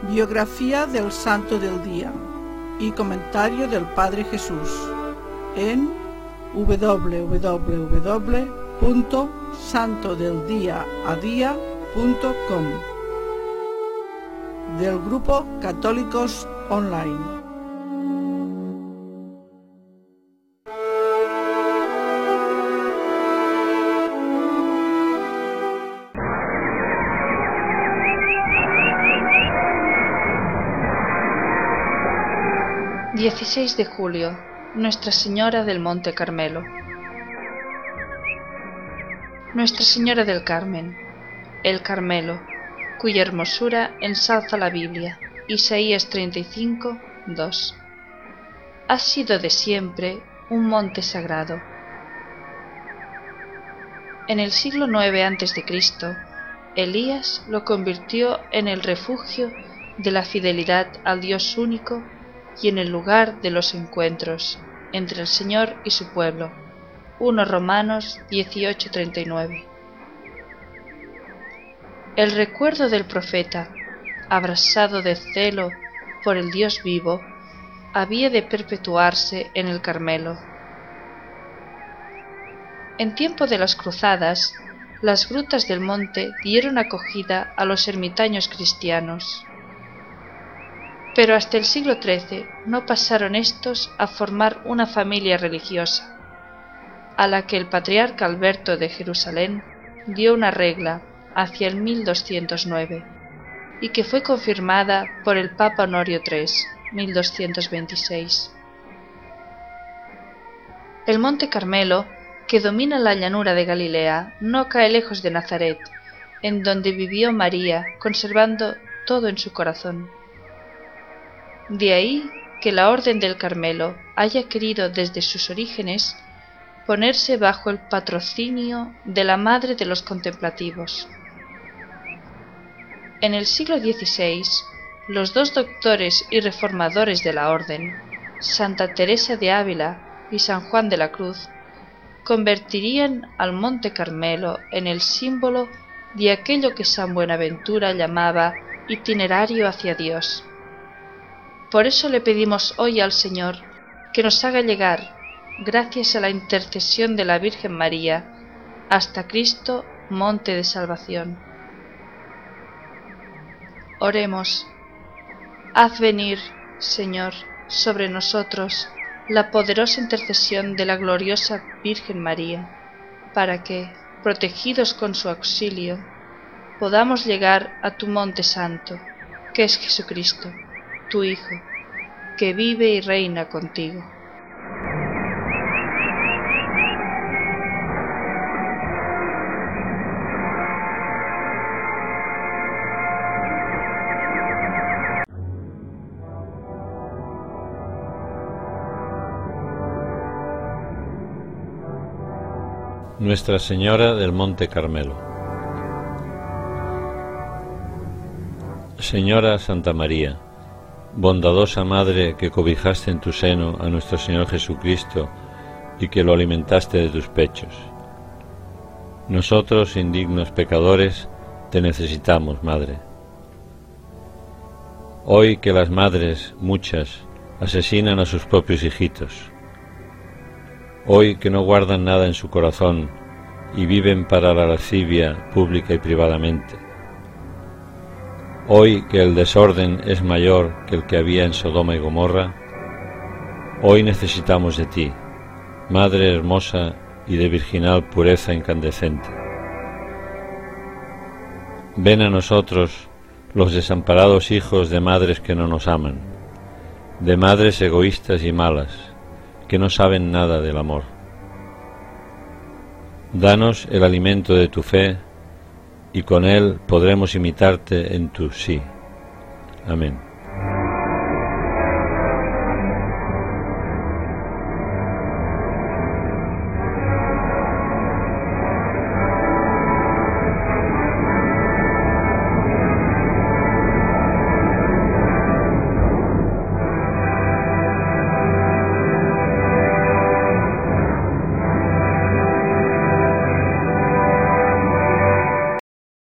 Biografía del Santo del Día y comentario del Padre Jesús en www.santodeldiaadia.com del Grupo Católicos Online. ...16 de julio... Nuestra Señora del Monte Carmelo. Nuestra Señora del Carmen, el Carmelo, cuya hermosura ensalza la Biblia. Isaías 35, 2. Ha sido de siempre un monte sagrado. En el siglo IX a.C., Elías lo convirtió en el refugio de la fidelidad al Dios único y en el lugar de los encuentros entre el Señor y su pueblo. 1 Romanos 18:39. El recuerdo del profeta, abrasado de celo por el Dios vivo, había de perpetuarse en el Carmelo. En tiempo de las cruzadas, las grutas del monte dieron acogida a los ermitaños cristianos. Pero hasta el siglo XIII no pasaron estos a formar una familia religiosa, a la que el patriarca Alberto de Jerusalén dio una regla hacia el 1209, y que fue confirmada por el Papa Honorio III, 1226. El Monte Carmelo, que domina la llanura de Galilea, no cae lejos de Nazaret, en donde vivió María, conservando todo en su corazón. De ahí que la Orden del Carmelo haya querido desde sus orígenes ponerse bajo el patrocinio de la Madre de los Contemplativos. En el siglo XVI, los dos doctores y reformadores de la Orden, Santa Teresa de Ávila y San Juan de la Cruz, convertirían al Monte Carmelo en el símbolo de aquello que San Buenaventura llamaba itinerario hacia Dios. Por eso le pedimos hoy al Señor que nos haga llegar, gracias a la intercesión de la Virgen María, hasta Cristo, monte de salvación. Oremos. Haz venir, Señor, sobre nosotros la poderosa intercesión de la gloriosa Virgen María, para que, protegidos con su auxilio, podamos llegar a tu monte santo, que es Jesucristo, tu Hijo, que vive y reina contigo. Nuestra Señora del Monte Carmelo. Señora Santa María, bondadosa Madre que cobijaste en tu seno a nuestro Señor Jesucristo y que lo alimentaste de tus pechos. Nosotros, indignos pecadores, te necesitamos, Madre. Hoy que las madres, muchas, asesinan a sus propios hijitos. Hoy que no guardan nada en su corazón y viven para la lascivia pública y privadamente. Hoy que el desorden es mayor que el que había en Sodoma y Gomorra, hoy necesitamos de ti, Madre hermosa y de virginal pureza incandescente. Ven a nosotros, los desamparados hijos de madres que no nos aman, de madres egoístas y malas, que no saben nada del amor. Danos el alimento de tu fe, y con él podremos imitarte en tu sí. Amén.